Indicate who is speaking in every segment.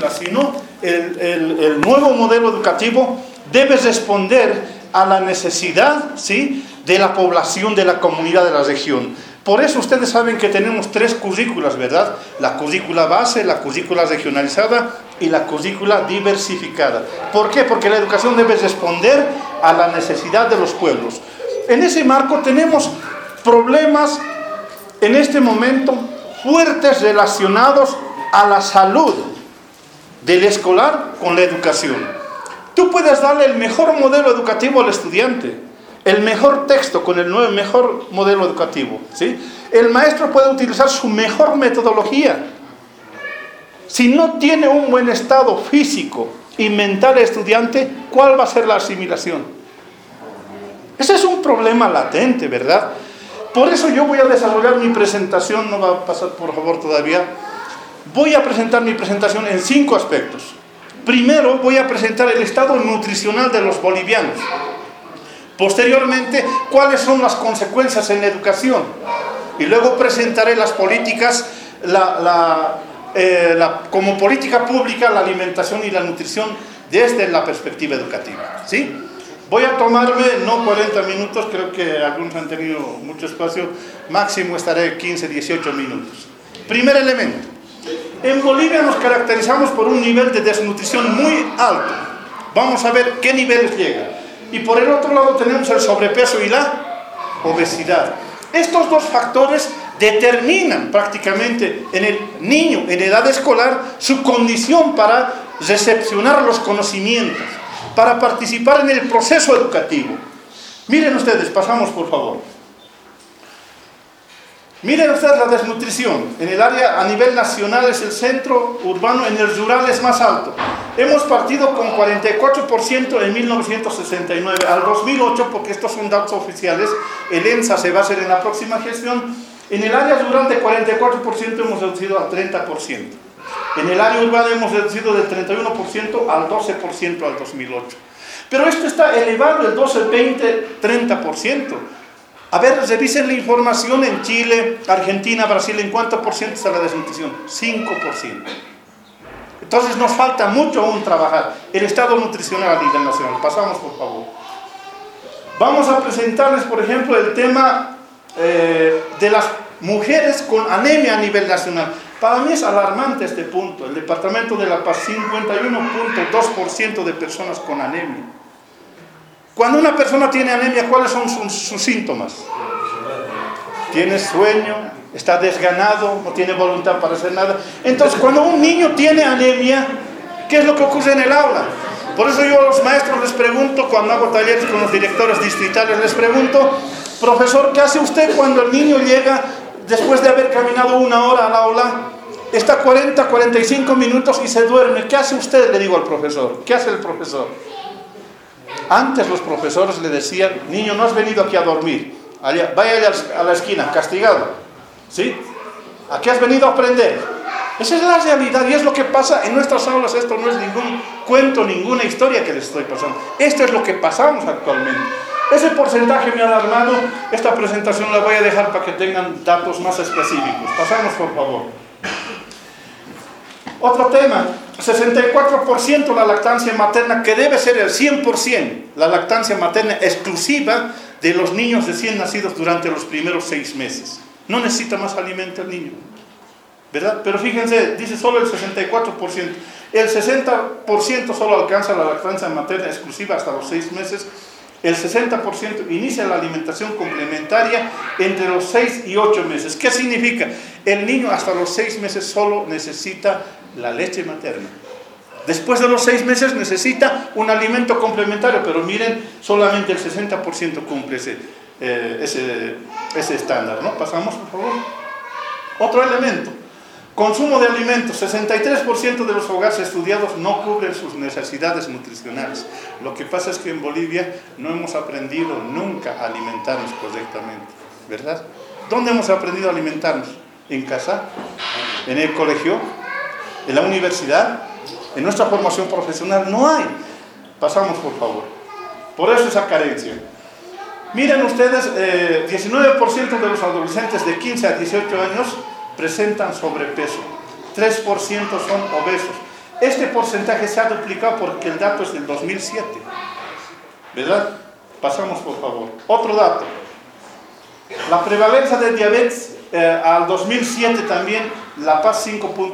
Speaker 1: mezcla, sino el nuevo modelo educativo debe responder a la necesidad, ¿sí?, de la población, de la comunidad de la región. Por eso ustedes saben que tenemos 3 currículas, ¿verdad? La currícula base, la currícula regionalizada y la currícula diversificada. ¿Por qué? Porque la educación debe responder a la necesidad de los pueblos. En ese marco tenemos problemas en este momento fuertes relacionados a la salud del escolar con la educación. Tú puedes darle el mejor modelo educativo al estudiante, el mejor texto con el mejor modelo educativo, ¿sí? El maestro puede utilizar su mejor metodología. Si no tiene un buen estado físico y mental el estudiante, ¿cuál va a ser la asimilación? Ese es un problema latente, ¿verdad? Por eso yo voy a desarrollar mi presentación, no va a pasar por favor todavía. Voy a presentar mi presentación en 5 aspectos. Primero voy a presentar el estado nutricional de los bolivianos. Posteriormente, cuáles son las consecuencias en la educación. Y luego presentaré las políticas, como política pública, la alimentación y la nutrición desde la perspectiva educativa, ¿sí? Voy a tomarme, no 40 minutos, creo que algunos han tenido mucho espacio, máximo estaré 15, 18 minutos. Primer elemento. En Bolivia nos caracterizamos por un nivel de desnutrición muy alto. Vamos a ver qué niveles llega. Y por el otro lado tenemos el sobrepeso y la obesidad. Estos 2 factores determinan prácticamente en el niño en edad escolar su condición para recepcionar los conocimientos, para participar en el proceso educativo. Miren ustedes, pasamos por favor. Miren ustedes la desnutrición. En el área a nivel nacional es el centro urbano, en el rural es más alto. Hemos partido con 44% en 1969 al 2008, porque estos son datos oficiales. El ENSA se va a hacer en la próxima gestión. En el área rural de 44% hemos reducido al 30%. En el área urbana hemos reducido del 31% al 12% al 2008. Pero esto está elevado el 12, 20, 30%. A ver, revisen la información en Chile, Argentina, Brasil, ¿en cuánto por ciento está la desnutrición? 5%. Entonces nos falta mucho aún trabajar. El estado nutricional a nivel nacional. Pasamos, por favor. Vamos a presentarles, por ejemplo, el tema de las mujeres con anemia a nivel nacional. Para mí es alarmante este punto. El departamento de La Paz, 51.2% de personas con anemia. Cuando una persona tiene anemia, ¿cuáles son sus síntomas? Tiene sueño, está desganado, no tiene voluntad para hacer nada. Entonces, cuando un niño tiene anemia, ¿qué es lo que ocurre en el aula? Por eso yo a los maestros les pregunto, cuando hago talleres con los directores distritales, les pregunto, profesor, ¿qué hace usted cuando el niño llega después de haber caminado 1 hora al aula? Está 40, 45 minutos y se duerme. ¿Qué hace usted? Le digo al profesor. ¿Qué hace el profesor? Antes los profesores le decían, niño, no has venido aquí a dormir. Vaya a la esquina, castigado. ¿Sí? Aquí has venido a aprender. Esa es la realidad y es lo que pasa en nuestras aulas. Esto no es ningún cuento, ninguna historia que les estoy pasando. Esto es lo que pasamos actualmente. Ese porcentaje me ha alarmado. Esta presentación la voy a dejar para que tengan datos más específicos. Pasamos, por favor. Otro tema, 64% la lactancia materna, que debe ser el 100%, la lactancia materna exclusiva de los niños recién nacidos durante los primeros 6 meses. No necesita más alimento el niño, ¿verdad? Pero fíjense, dice solo el 64%. El 60% solo alcanza la lactancia materna exclusiva hasta los 6 meses. El 60% inicia la alimentación complementaria entre los 6 y 8 meses. ¿Qué significa? El niño hasta los 6 meses solo necesita la leche materna. Después de los 6 meses necesita un alimento complementario, pero miren, solamente el 60% cumple ese estándar, ¿no? Pasamos, por favor. Otro elemento. Consumo de alimentos. 63% de los hogares estudiados no cubren sus necesidades nutricionales. Lo que pasa es que en Bolivia no hemos aprendido nunca a alimentarnos correctamente, ¿verdad? ¿Dónde hemos aprendido a alimentarnos? ¿En casa? ¿En el colegio? ¿En la universidad? ¿En nuestra formación profesional? No hay. Pasamos, por favor. Por eso esa carencia. Miren ustedes, 19% de los adolescentes de 15 a 18 años presentan sobrepeso, 3% son obesos. Este porcentaje se ha duplicado porque el dato es del 2007, ¿verdad? Pasamos, por favor. Otro dato. La prevalencia de diabetes al 2007 también, La Paz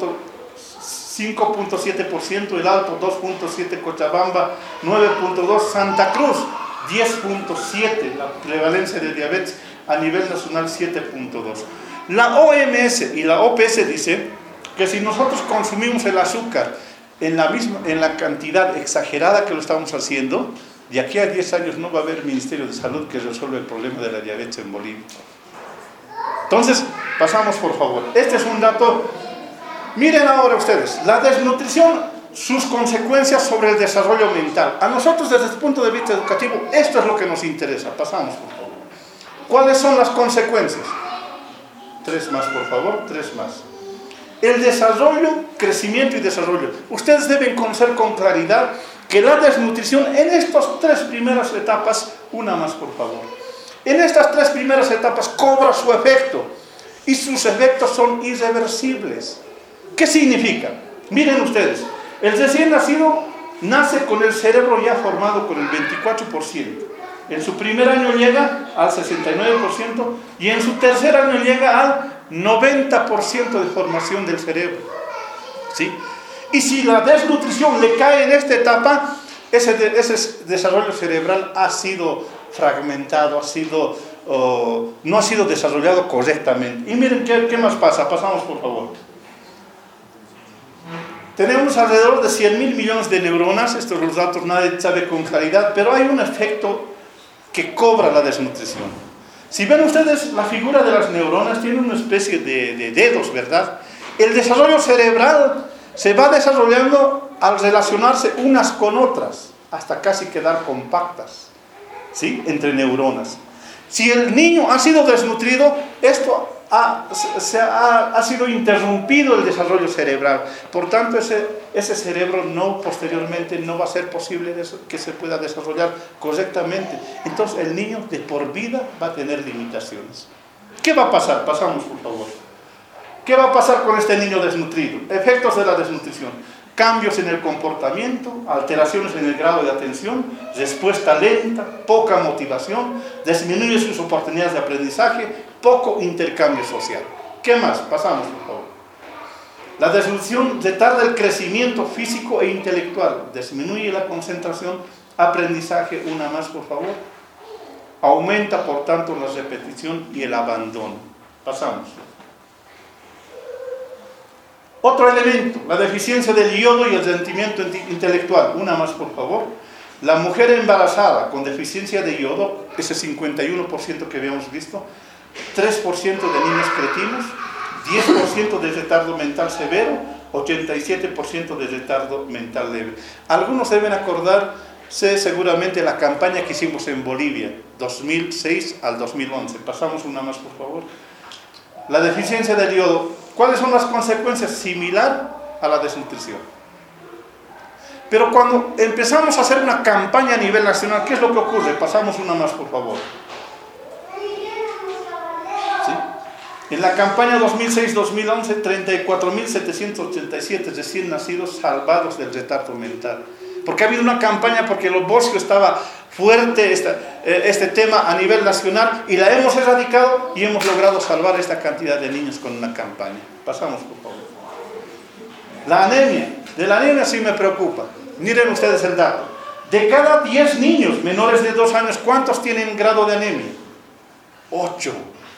Speaker 1: 5.7%, El Alto 2.7%, Cochabamba 9.2%, Santa Cruz 10.7%, la prevalencia de diabetes a nivel nacional 7.2%. La OMS y la OPS dice que si nosotros consumimos el azúcar en la cantidad exagerada que lo estamos haciendo, de aquí a 10 años no va a haber Ministerio de Salud que resuelva el problema de la diabetes en Bolivia. Entonces, pasamos por favor. Este es un dato. Miren ahora ustedes, la desnutrición, sus consecuencias sobre el desarrollo mental. A nosotros desde el punto de vista educativo, esto es lo que nos interesa. Pasamos por favor. ¿Cuáles son las consecuencias? 3 más, por favor, 3 más. El desarrollo, crecimiento y desarrollo. Ustedes deben conocer con claridad que la desnutrición en estas 3 primeras etapas, una más por favor, en estas 3 primeras etapas cobra su efecto y sus efectos son irreversibles. ¿Qué significa? Miren ustedes, el recién nacido nace con el cerebro ya formado con el 24%. En su primer año llega al 69% y en su tercer año llega al 90% de formación del cerebro. ¿Sí? Y si la desnutrición le cae en esta etapa, ese desarrollo cerebral ha sido fragmentado, no ha sido desarrollado correctamente. Y miren qué más pasa. Pasamos por favor. Tenemos alrededor de 100.000 millones de neuronas. Estos los datos nadie sabe con claridad, pero hay un efecto que cobra la desnutrición. Si ven ustedes la figura de las neuronas, tiene una especie de dedos, ¿verdad? El desarrollo cerebral se va desarrollando al relacionarse unas con otras, hasta casi quedar compactas, ¿sí? Entre neuronas. Si el niño ha sido desnutrido, esto ha sido interrumpido el desarrollo cerebral. Por tanto, ese cerebro posteriormente no va a ser posible que se pueda desarrollar correctamente. Entonces, el niño de por vida va a tener limitaciones. ¿Qué va a pasar? Pasamos, por favor. ¿Qué va a pasar con este niño desnutrido? Efectos de la desnutrición. Cambios en el comportamiento, alteraciones en el grado de atención, respuesta lenta, poca motivación, disminuye sus oportunidades de aprendizaje, poco intercambio social. ¿Qué más? Pasamos, por favor. La desnutrición retarda el crecimiento físico e intelectual, disminuye la concentración, aprendizaje, una más, por favor. Aumenta, por tanto, la repetición y el abandono. Pasamos. Otro elemento, la deficiencia del yodo y el rendimiento intelectual. Una más, por favor. La mujer embarazada con deficiencia de yodo, ese 51% que habíamos visto, 3% de niños cretinos, 10% de retardo mental severo, 87% de retardo mental leve. Algunos deben acordarse seguramente la campaña que hicimos en Bolivia, 2006 al 2011. Pasamos una más, por favor. La deficiencia del yodo. ¿Cuáles son las consecuencias? Similar a la desnutrición. Pero cuando empezamos a hacer una campaña a nivel nacional, ¿qué es lo que ocurre? Pasamos una más, por favor. ¿Sí? En la campaña 2006-2011, 34.787 recién nacidos salvados del retardo mental. Porque ha habido una campaña, porque en los bosques estaba fuerte este tema a nivel nacional y la hemos erradicado y hemos logrado salvar esta cantidad de niños con una campaña. Pasamos, por favor. La anemia. De la anemia sí me preocupa. Miren ustedes el dato. De cada 10 niños menores de 2 años, ¿cuántos tienen grado de anemia? 8.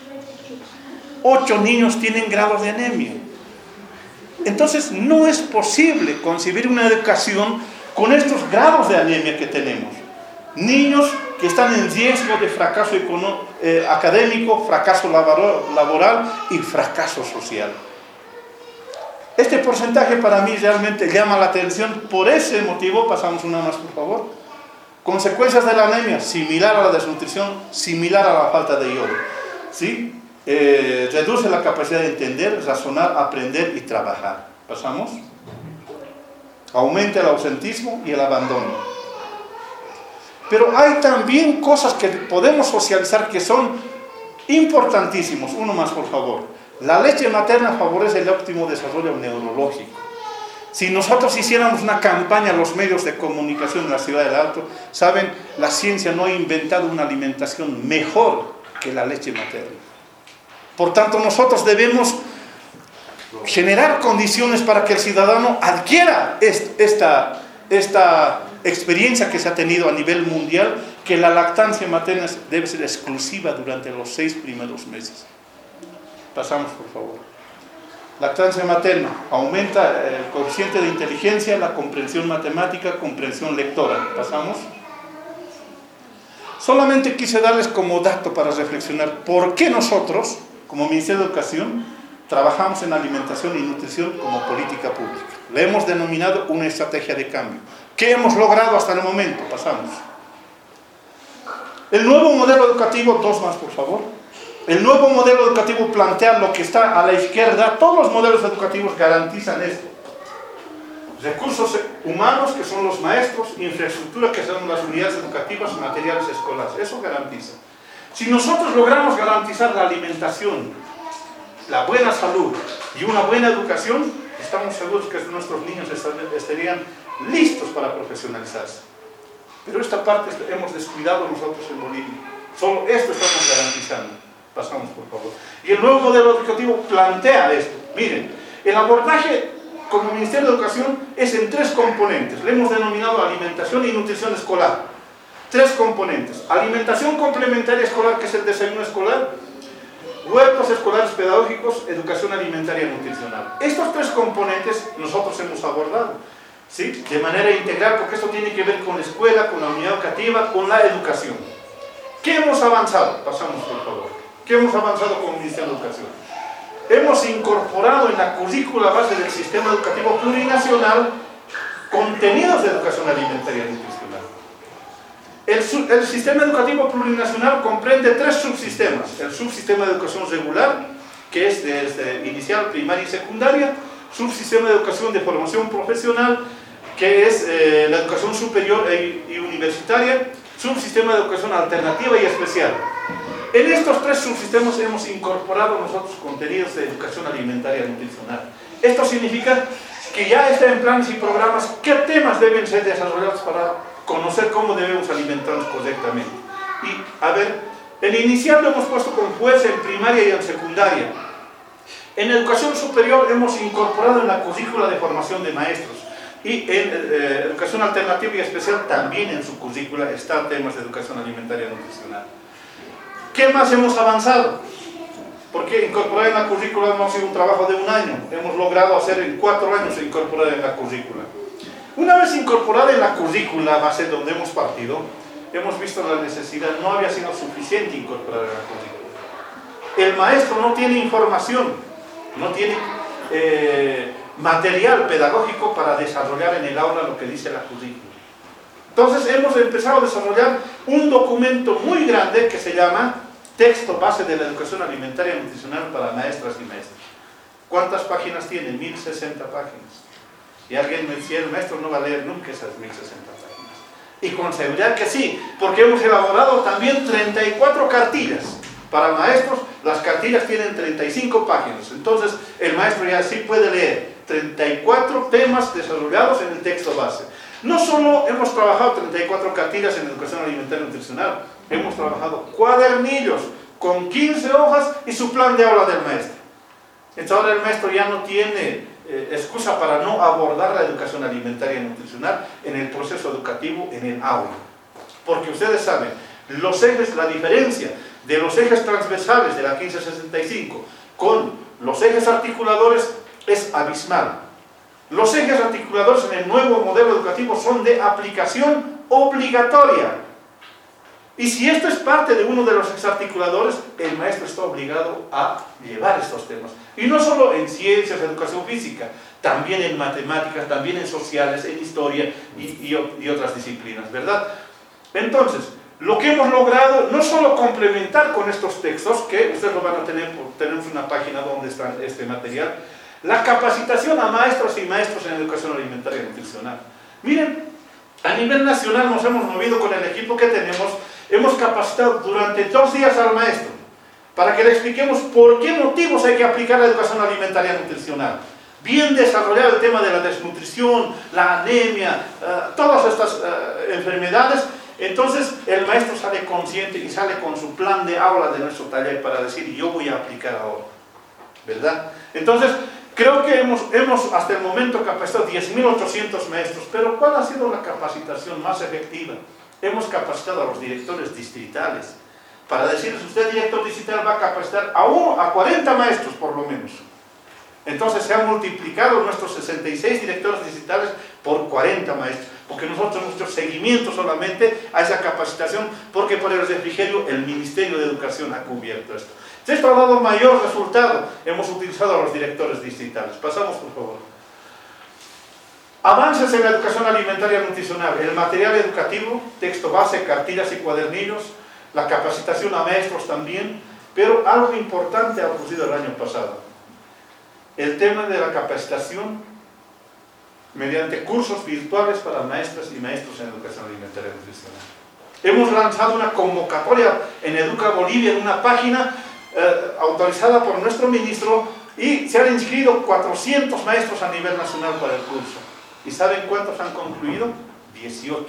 Speaker 1: 8 niños tienen grado de anemia. Entonces no es posible concebir una educación con estos grados de anemia que tenemos. Niños que están en riesgo de fracaso académico, fracaso laboral y fracaso social. Este porcentaje para mí realmente llama la atención. Por ese motivo, pasamos una más, por favor. Consecuencias de la anemia, similar a la desnutrición, similar a la falta de yodo. ¿Sí? Reduce la capacidad de entender, razonar, aprender y trabajar. Pasamos. Aumenta el ausentismo y el abandono. Pero hay también cosas que podemos socializar que son importantísimos. Uno más, por favor. La leche materna favorece el óptimo desarrollo neurológico. Si nosotros hiciéramos una campaña a los medios de comunicación en la ciudad del Alto, saben, la ciencia no ha inventado una alimentación mejor que la leche materna. Por tanto, nosotros debemos generar condiciones para que el ciudadano adquiera esta experiencia que se ha tenido a nivel mundial, que la lactancia materna debe ser exclusiva durante los 6 primeros meses. Pasamos, por favor. Lactancia materna aumenta el coeficiente de inteligencia, la comprensión matemática, comprensión lectora. Pasamos. Solamente quise darles como dato para reflexionar por qué nosotros, como Ministerio de Educación, trabajamos en alimentación y nutrición como política pública. Le hemos denominado una estrategia de cambio. ¿Qué hemos logrado hasta el momento? Pasamos. El nuevo modelo educativo, 2 más por favor. El nuevo modelo educativo plantea lo que está a la izquierda. Todos los modelos educativos garantizan esto. Recursos humanos, que son los maestros, infraestructura, que son las unidades educativas, materiales escolares. Eso garantiza. Si nosotros logramos garantizar la alimentación, la buena salud y una buena educación, estamos seguros que nuestros niños estarían listos para profesionalizarse. Pero esta parte hemos descuidado nosotros en Bolivia. Solo esto estamos garantizando. Pasamos, por favor. Y el nuevo modelo educativo plantea esto. Miren, el abordaje como Ministerio de Educación es en 3 componentes. Le hemos denominado alimentación y nutrición escolar. 3 componentes. Alimentación complementaria escolar, que es el desayuno escolar. Huertos escolares pedagógicos, educación alimentaria y nutricional. Estos 3 componentes nosotros hemos abordado, ¿sí?, de manera integral, porque esto tiene que ver con la escuela, con la unidad educativa, con la educación. ¿Qué hemos avanzado? Pasamos, por favor. ¿Qué hemos avanzado como Ministerio de Educación? Hemos incorporado en la currícula base del sistema educativo plurinacional contenidos de educación alimentaria y nutricional. El sistema educativo plurinacional comprende 3 subsistemas. El subsistema de educación regular, que es desde inicial, primaria y secundaria. Subsistema de educación de formación profesional, que es la educación superior y universitaria. Subsistema de educación alternativa y especial. En estos 3 subsistemas hemos incorporado nosotros contenidos de educación alimentaria y nutricional. Esto significa que ya está en planes y programas qué temas deben ser desarrollados para conocer cómo debemos alimentarnos correctamente. Y, a ver, en inicial lo hemos puesto con fuerza en primaria y en secundaria. En educación superior hemos incorporado en la currícula de formación de maestros. Y en educación alternativa y especial también en su currícula están temas de educación alimentaria y nutricional. ¿Qué más hemos avanzado? Porque incorporar en la currícula no ha sido un trabajo de 1 año. Hemos logrado hacer en 4 años incorporar en la currícula. Una vez incorporada en la currícula base donde hemos partido, hemos visto la necesidad, no había sido suficiente incorporar en la currícula. El maestro no tiene información, no tiene material pedagógico para desarrollar en el aula lo que dice la currícula. Entonces hemos empezado a desarrollar un documento muy grande que se llama Texto Base de la Educación Alimentaria y Nutricional para Maestras y Maestros. ¿Cuántas páginas tiene? 1060 páginas. Y alguien me decía, el maestro no va a leer nunca esas 1060 páginas. Y con seguridad que sí, porque hemos elaborado también 34 cartillas. Para maestros, las cartillas tienen 35 páginas. Entonces, el maestro ya sí puede leer 34 temas desarrollados en el texto base. No solo hemos trabajado 34 cartillas en educación alimentaria y nutricional, hemos trabajado cuadernillos con 15 hojas y su plan de aula del maestro. Entonces ahora el maestro ya no tiene excusa para no abordar la educación alimentaria y nutricional en el proceso educativo, en el aula. Porque ustedes saben, los ejes, la diferencia de los ejes transversales de la 1565 con los ejes articuladores es abismal. Los ejes articuladores en el nuevo modelo educativo son de aplicación obligatoria. Y si esto es parte de uno de los ejes articuladores, el maestro está obligado a llevar estos temas. Y no solo en ciencias, educación física, también en matemáticas, también en sociales, en historia y otras disciplinas, ¿verdad? Entonces, lo que hemos logrado, no solo complementar con estos textos, que ustedes lo van a tener, tenemos una página donde está este material, la capacitación a maestros y maestros en educación alimentaria y nutricional. Miren, a nivel nacional nos hemos movido con el equipo que tenemos, hemos capacitado durante 2 días al maestro, para que le expliquemos por qué motivos hay que aplicar la educación alimentaria y nutricional. bien desarrollado el tema de la desnutrición, la anemia, todas estas enfermedades, entonces el maestro sale consciente y sale con su plan de aula de nuestro taller para decir, yo voy a aplicar ahora, ¿verdad? Entonces, creo que hemos hasta el momento capacitado 10.800 maestros, pero ¿cuál ha sido la capacitación más efectiva? Hemos capacitado a los directores distritales, para decirles, usted director distrital va a capacitar a 40 maestros por lo menos. Entonces se han multiplicado nuestros 66 directores distritales por 40 maestros, porque nosotros hemos hecho seguimiento solamente a esa capacitación, porque por el refrigerio el Ministerio de Educación ha cubierto esto. Esto ha dado mayor resultado. Hemos utilizado a los directores distritales. Pasamos, por favor. Avances en la educación alimentaria y nutricional. El material educativo, texto base, cartillas y cuadernillos, la capacitación a maestros también, pero algo importante ha ocurrido el año pasado. El tema de la capacitación mediante cursos virtuales para maestras y maestros en educación alimentaria y nutricional. Hemos lanzado una convocatoria en Educa Bolivia, en una página autorizada por nuestro ministro, y se han inscrito 400 maestros a nivel nacional para el curso. ¿Y saben cuántos han concluido? 18.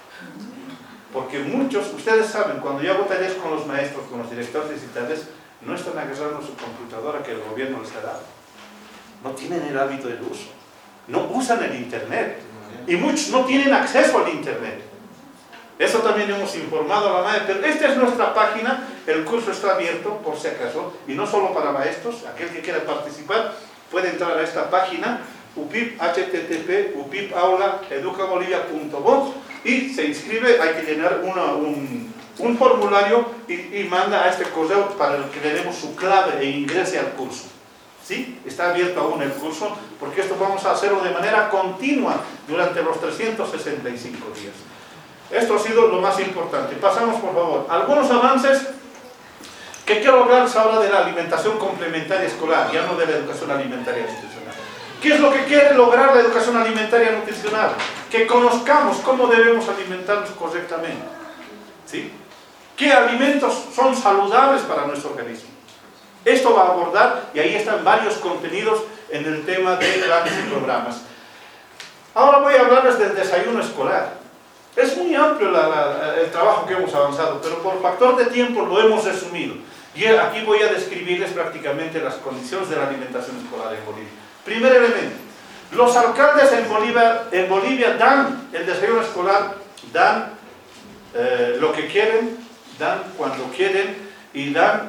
Speaker 1: Porque muchos, ustedes saben, cuando yo hago talleres con los maestros, con los directores distritales, no están agarrando su computadora que el gobierno les ha dado. No tienen el hábito del uso. No usan el internet. Y muchos no tienen acceso al internet. Eso también hemos informado a la madre, pero esta es nuestra página, el curso está abierto por si acaso, y no solo para maestros, aquel que quiera participar puede entrar a esta página, UPIP, http, upipaula.educabolivia.bo, y se inscribe, hay que llenar un formulario y manda a este correo para que le demos su clave e ingrese al curso. ¿Sí? Está abierto aún el curso, porque esto vamos a hacerlo de manera continua durante los 365 días. Esto ha sido lo más importante. Pasamos, por favor. Algunos avances que quiero hablarles ahora de la alimentación complementaria escolar, ya no de la educación alimentaria nutricional. ¿Qué es lo que quiere lograr la educación alimentaria nutricional? Que conozcamos cómo debemos alimentarnos correctamente. ¿Sí? ¿Qué alimentos son saludables para nuestro organismo? Esto va a abordar, y ahí están varios contenidos en el tema de planes y programas. Ahora voy a hablarles del desayuno escolar. Es muy amplio el trabajo que hemos avanzado, pero por factor de tiempo lo hemos resumido. Y aquí voy a describirles prácticamente las condiciones de la alimentación escolar en Bolivia. Primer elemento, los alcaldes en Bolivia dan el desayuno escolar, dan lo que quieren, dan cuando quieren y dan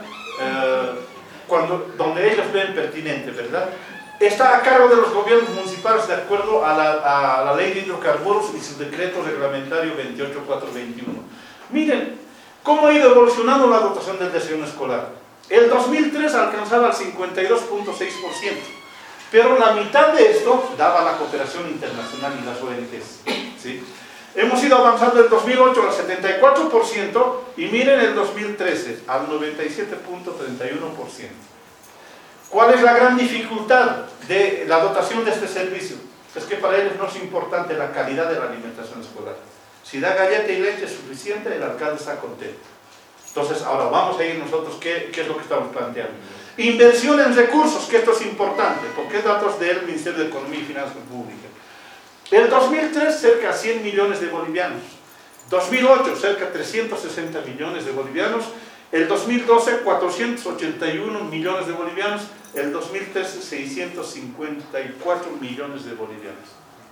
Speaker 1: donde ellos ven pertinente, ¿verdad? Está a cargo de los gobiernos municipales de acuerdo a la ley de hidrocarburos y su decreto reglamentario 28421. Miren cómo ha ido evolucionando la dotación del desayuno escolar. El 2003 alcanzaba el 52.6%, pero la mitad de esto daba la cooperación internacional y las ONGs. ¿Sí? Hemos ido avanzando el 2008 al 74% y miren el 2013 al 97.31%. ¿Cuál es la gran dificultad de la dotación de este servicio? Es que para ellos no es importante la calidad de la alimentación escolar. Si da galleta y leche suficiente, el alcalde está contento. Entonces, ahora vamos a ir nosotros, ¿qué es lo que estamos planteando? Inversión en recursos, que esto es importante, porque es datos del Ministerio de Economía y Finanzas Públicas. El 2003, cerca de 100 millones de bolivianos. 2008, cerca de 360 millones de bolivianos. El 2012, 481 millones de bolivianos. El 2013, 654 millones de bolivianos.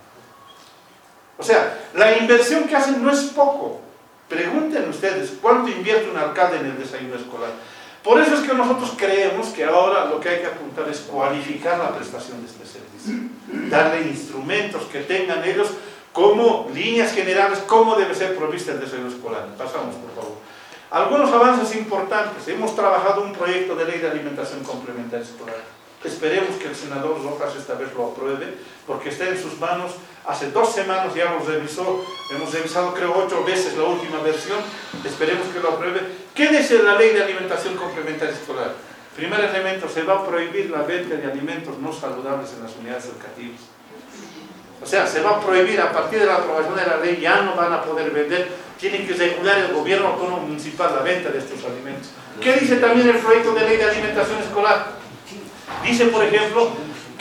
Speaker 1: O sea, la inversión que hacen no es poco. Pregunten ustedes, ¿cuánto invierte un alcalde en el desayuno escolar? Por eso es que nosotros creemos que ahora lo que hay que apuntar es cualificar la prestación de este servicio. Darle instrumentos que tengan ellos como líneas generales, cómo debe ser provista el desayuno escolar. Pasamos, por favor. Algunos avances importantes. Hemos trabajado un proyecto de ley de alimentación complementaria escolar. Esperemos que el senador Rojas esta vez lo apruebe, porque está en sus manos. Hace 2 semanas ya lo revisó, hemos revisado creo 8 veces la última versión. Esperemos que lo apruebe. ¿Qué dice la ley de alimentación complementaria escolar? Primer elemento, se va a prohibir la venta de alimentos no saludables en las unidades educativas. O sea, se va a prohibir a partir de la aprobación de la ley, ya no van a poder vender, tienen que regular el gobierno autónomo municipal la venta de estos alimentos. ¿Qué dice también el proyecto de ley de alimentación escolar? Dice, por ejemplo,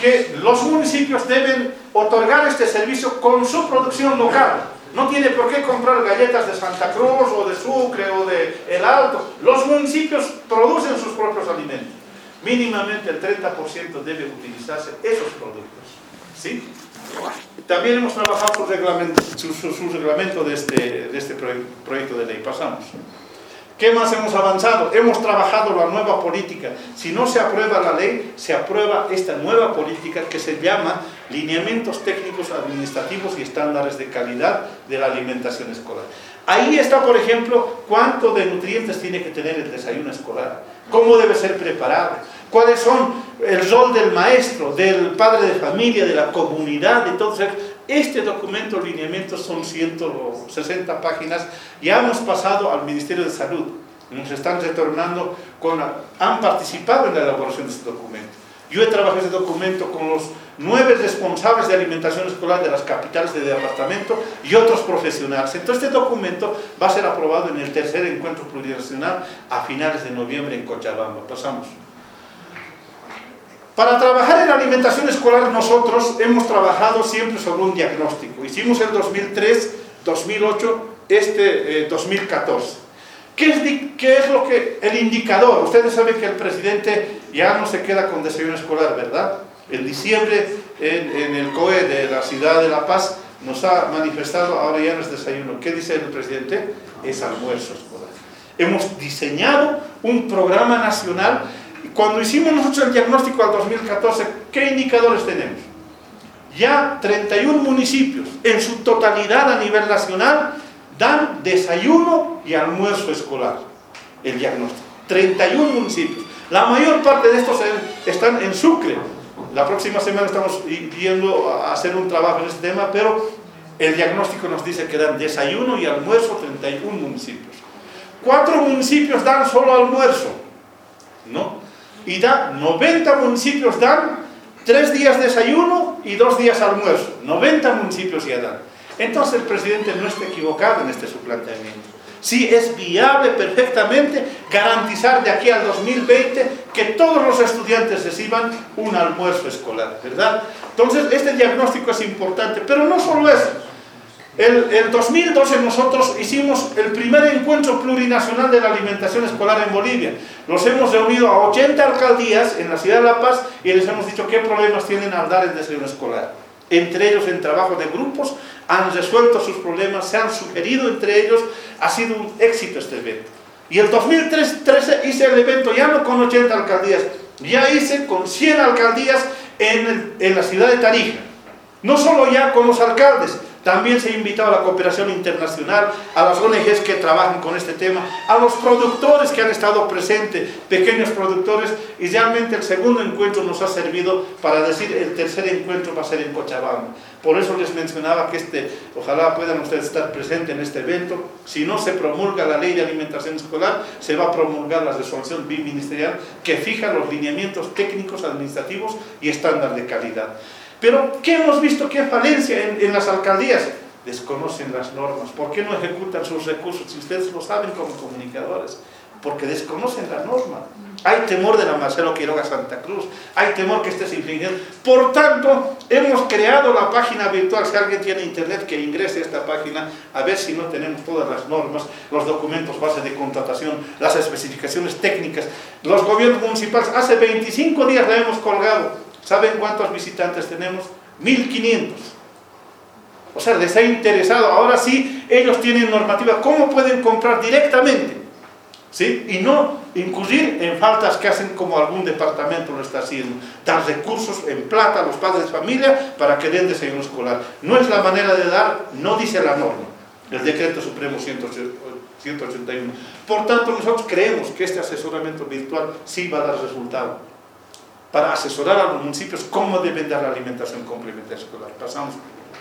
Speaker 1: que los municipios deben otorgar este servicio con su producción local. No tiene por qué comprar galletas de Santa Cruz o de Sucre o de El Alto. Los municipios producen sus propios alimentos. Mínimamente el 30% debe utilizarse esos productos. ¿Sí? También hemos trabajado su reglamento de este proyecto de ley. Pasamos. ¿Qué más hemos avanzado? Hemos trabajado la nueva política. Si no se aprueba la ley, se aprueba esta nueva política que se llama Lineamientos Técnicos Administrativos y Estándares de Calidad de la Alimentación Escolar. Ahí está, por ejemplo, cuánto de nutrientes tiene que tener el desayuno escolar, cómo debe ser preparado, cuáles son el rol del maestro, del padre de familia, de la comunidad, de todo. Este documento, lineamientos, son 160 páginas. Ya hemos pasado al Ministerio de Salud. Nos están retornando, han participado en la elaboración de este documento. Yo he trabajado este documento con los 9 responsables de alimentación escolar de las capitales de departamento y otros profesionales. Entonces este documento va a ser aprobado en el tercer encuentro plurinacional a finales de noviembre en Cochabamba. Pasamos. Para trabajar en alimentación escolar nosotros hemos trabajado siempre sobre un diagnóstico. Hicimos el 2003, 2008, 2014. ¿Qué es lo que el indicador? Ustedes saben que el presidente ya no se queda con desayuno escolar, ¿verdad? En diciembre en el COE de la ciudad de La Paz nos ha manifestado, ahora ya no es desayuno. ¿Qué dice el presidente? Es almuerzo escolar. Hemos diseñado un programa nacional. Cuando hicimos nosotros el diagnóstico al 2014, ¿qué indicadores tenemos? Ya 31 municipios, en su totalidad a nivel nacional, dan desayuno y almuerzo escolar. El diagnóstico. 31 municipios. La mayor parte de estos están en Sucre. La próxima semana estamos yendo a hacer un trabajo en este tema, pero el diagnóstico nos dice que dan desayuno y almuerzo 31 municipios. 4 municipios dan solo almuerzo, ¿no? Y 90 municipios dan 3 días desayuno y 2 días almuerzo. 90 municipios ya dan. Entonces el presidente no está equivocado en su planteamiento. Sí es viable perfectamente garantizar de aquí al 2020 que todos los estudiantes reciban un almuerzo escolar, ¿verdad? Entonces este diagnóstico es importante, pero no solo eso. El 2012 nosotros hicimos el primer encuentro plurinacional de la alimentación escolar en Bolivia. Nos hemos reunido a 80 alcaldías en la ciudad de La Paz y les hemos dicho qué problemas tienen al dar el desayuno escolar. Entre ellos, en trabajo de grupos, han resuelto sus problemas, se han sugerido entre ellos, ha sido un éxito este evento. Y el 2013 hice el evento ya no con 80 alcaldías, ya hice con 100 alcaldías en la ciudad de Tarija. No solo ya con los alcaldes, también se ha invitado a la cooperación internacional, a las ONGs que trabajan con este tema, a los productores que han estado presentes, pequeños productores, y realmente el segundo encuentro nos ha servido para decir el tercer encuentro va a ser en Cochabamba. Por eso les mencionaba que ojalá puedan ustedes estar presentes en este evento. Si no se promulga la ley de alimentación escolar, se va a promulgar la resolución biministerial que fija los lineamientos técnicos, administrativos y estándar de calidad. Pero, ¿qué hemos visto? ¿Qué falencia en las alcaldías? Desconocen las normas. ¿Por qué no ejecutan sus recursos? Si ustedes lo saben como comunicadores, porque desconocen la norma. Hay temor de la Marcelo Quiroga Santa Cruz, hay temor que estés infringiendo. Por tanto, hemos creado la página virtual. Si alguien tiene internet, que ingrese a esta página, a ver si no tenemos todas las normas, los documentos base de contratación, las especificaciones técnicas. Los gobiernos municipales, hace 25 días la hemos colgado. ¿Saben cuántos visitantes tenemos? 1500. O sea, les ha interesado. Ahora sí, ellos tienen normativa. ¿Cómo pueden comprar directamente? ¿Sí? Y no incurrir en faltas que hacen como algún departamento lo está haciendo. Dar recursos en plata a los padres de familia para que den desayuno escolar. No es la manera de dar, no dice la norma. El Decreto Supremo 181. Por tanto, nosotros creemos que este asesoramiento virtual sí va a dar resultado para asesorar a los municipios cómo deben dar la alimentación complementaria escolar. Pasamos.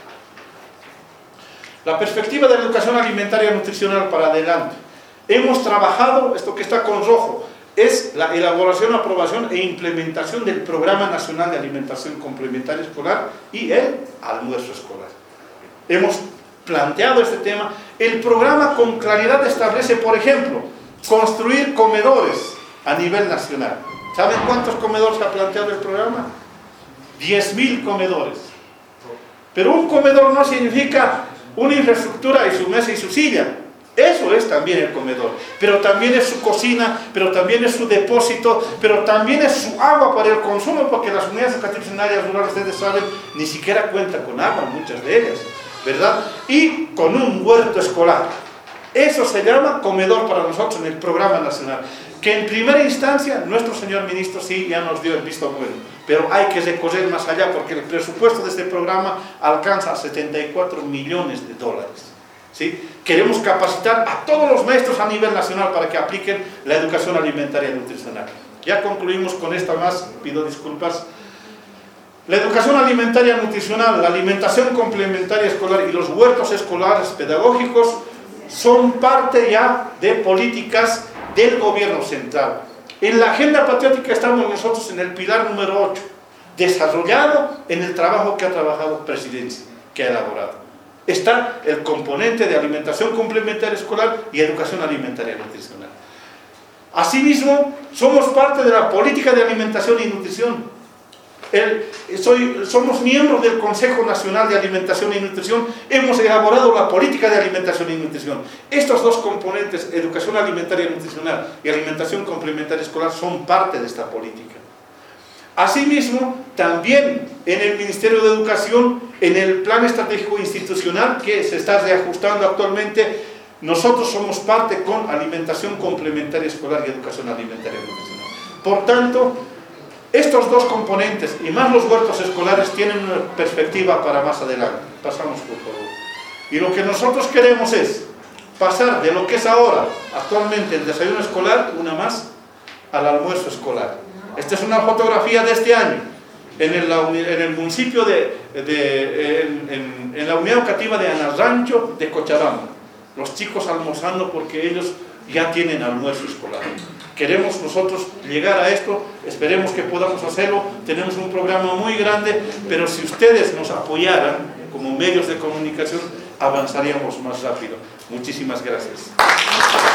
Speaker 1: La perspectiva de la educación alimentaria y nutricional para adelante. Hemos trabajado, esto que está con rojo, es la elaboración, aprobación e implementación del Programa Nacional de Alimentación Complementaria Escolar y el almuerzo escolar. Hemos planteado este tema. El programa con claridad establece, por ejemplo, construir comedores a nivel nacional. ¿Saben cuántos comedores ha planteado el programa? 10.000 comedores. Pero un comedor no significa una infraestructura y su mesa y su silla. Eso es también el comedor, pero también es su cocina, pero también es su depósito, pero también es su agua para el consumo, porque las unidades educativas en áreas rurales, ustedes saben, ni siquiera cuentan con agua, muchas de ellas, ¿verdad? Y con un huerto escolar. Eso se llama comedor para nosotros en el programa nacional, que en primera instancia nuestro señor ministro sí ya nos dio el visto bueno, pero hay que recorrer más allá, porque el presupuesto de este programa alcanza $74 millones. ¿Sí? Queremos capacitar a todos los maestros a nivel nacional para que apliquen la educación alimentaria y nutricional. Ya concluimos con esta más, pido disculpas. La educación alimentaria y nutricional, la alimentación complementaria escolar y los huertos escolares pedagógicos son parte ya de políticas del gobierno central. En la agenda patriótica estamos nosotros en el pilar número 8, desarrollado en el trabajo que ha trabajado Presidencia, que ha elaborado. Está el componente de alimentación complementaria escolar y educación alimentaria y nutricional. Asimismo, somos parte de la política de alimentación y nutrición. Somos miembros del Consejo Nacional de Alimentación y Nutrición, hemos elaborado la política de alimentación y nutrición. Estos dos componentes, educación alimentaria y nutricional y alimentación complementaria escolar, son parte de esta política. Asimismo, también en el Ministerio de Educación, en el Plan Estratégico Institucional que se está reajustando actualmente, nosotros somos parte con alimentación complementaria escolar y educación alimentaria y nutricional. Por tanto, estos dos componentes y más los huertos escolares tienen una perspectiva para más adelante. Pasamos, por favor. Y lo que nosotros queremos es pasar de lo que es ahora, actualmente, el desayuno escolar, una más, al almuerzo escolar. Esta es una fotografía de este año, en el municipio en la unidad educativa de Anarancho de Cochabamba. Los chicos almorzando porque ellos ya tienen almuerzo escolar. Queremos nosotros llegar a esto, esperemos que podamos hacerlo, tenemos un programa muy grande, pero si ustedes nos apoyaran como medios de comunicación, avanzaríamos más rápido. Muchísimas gracias.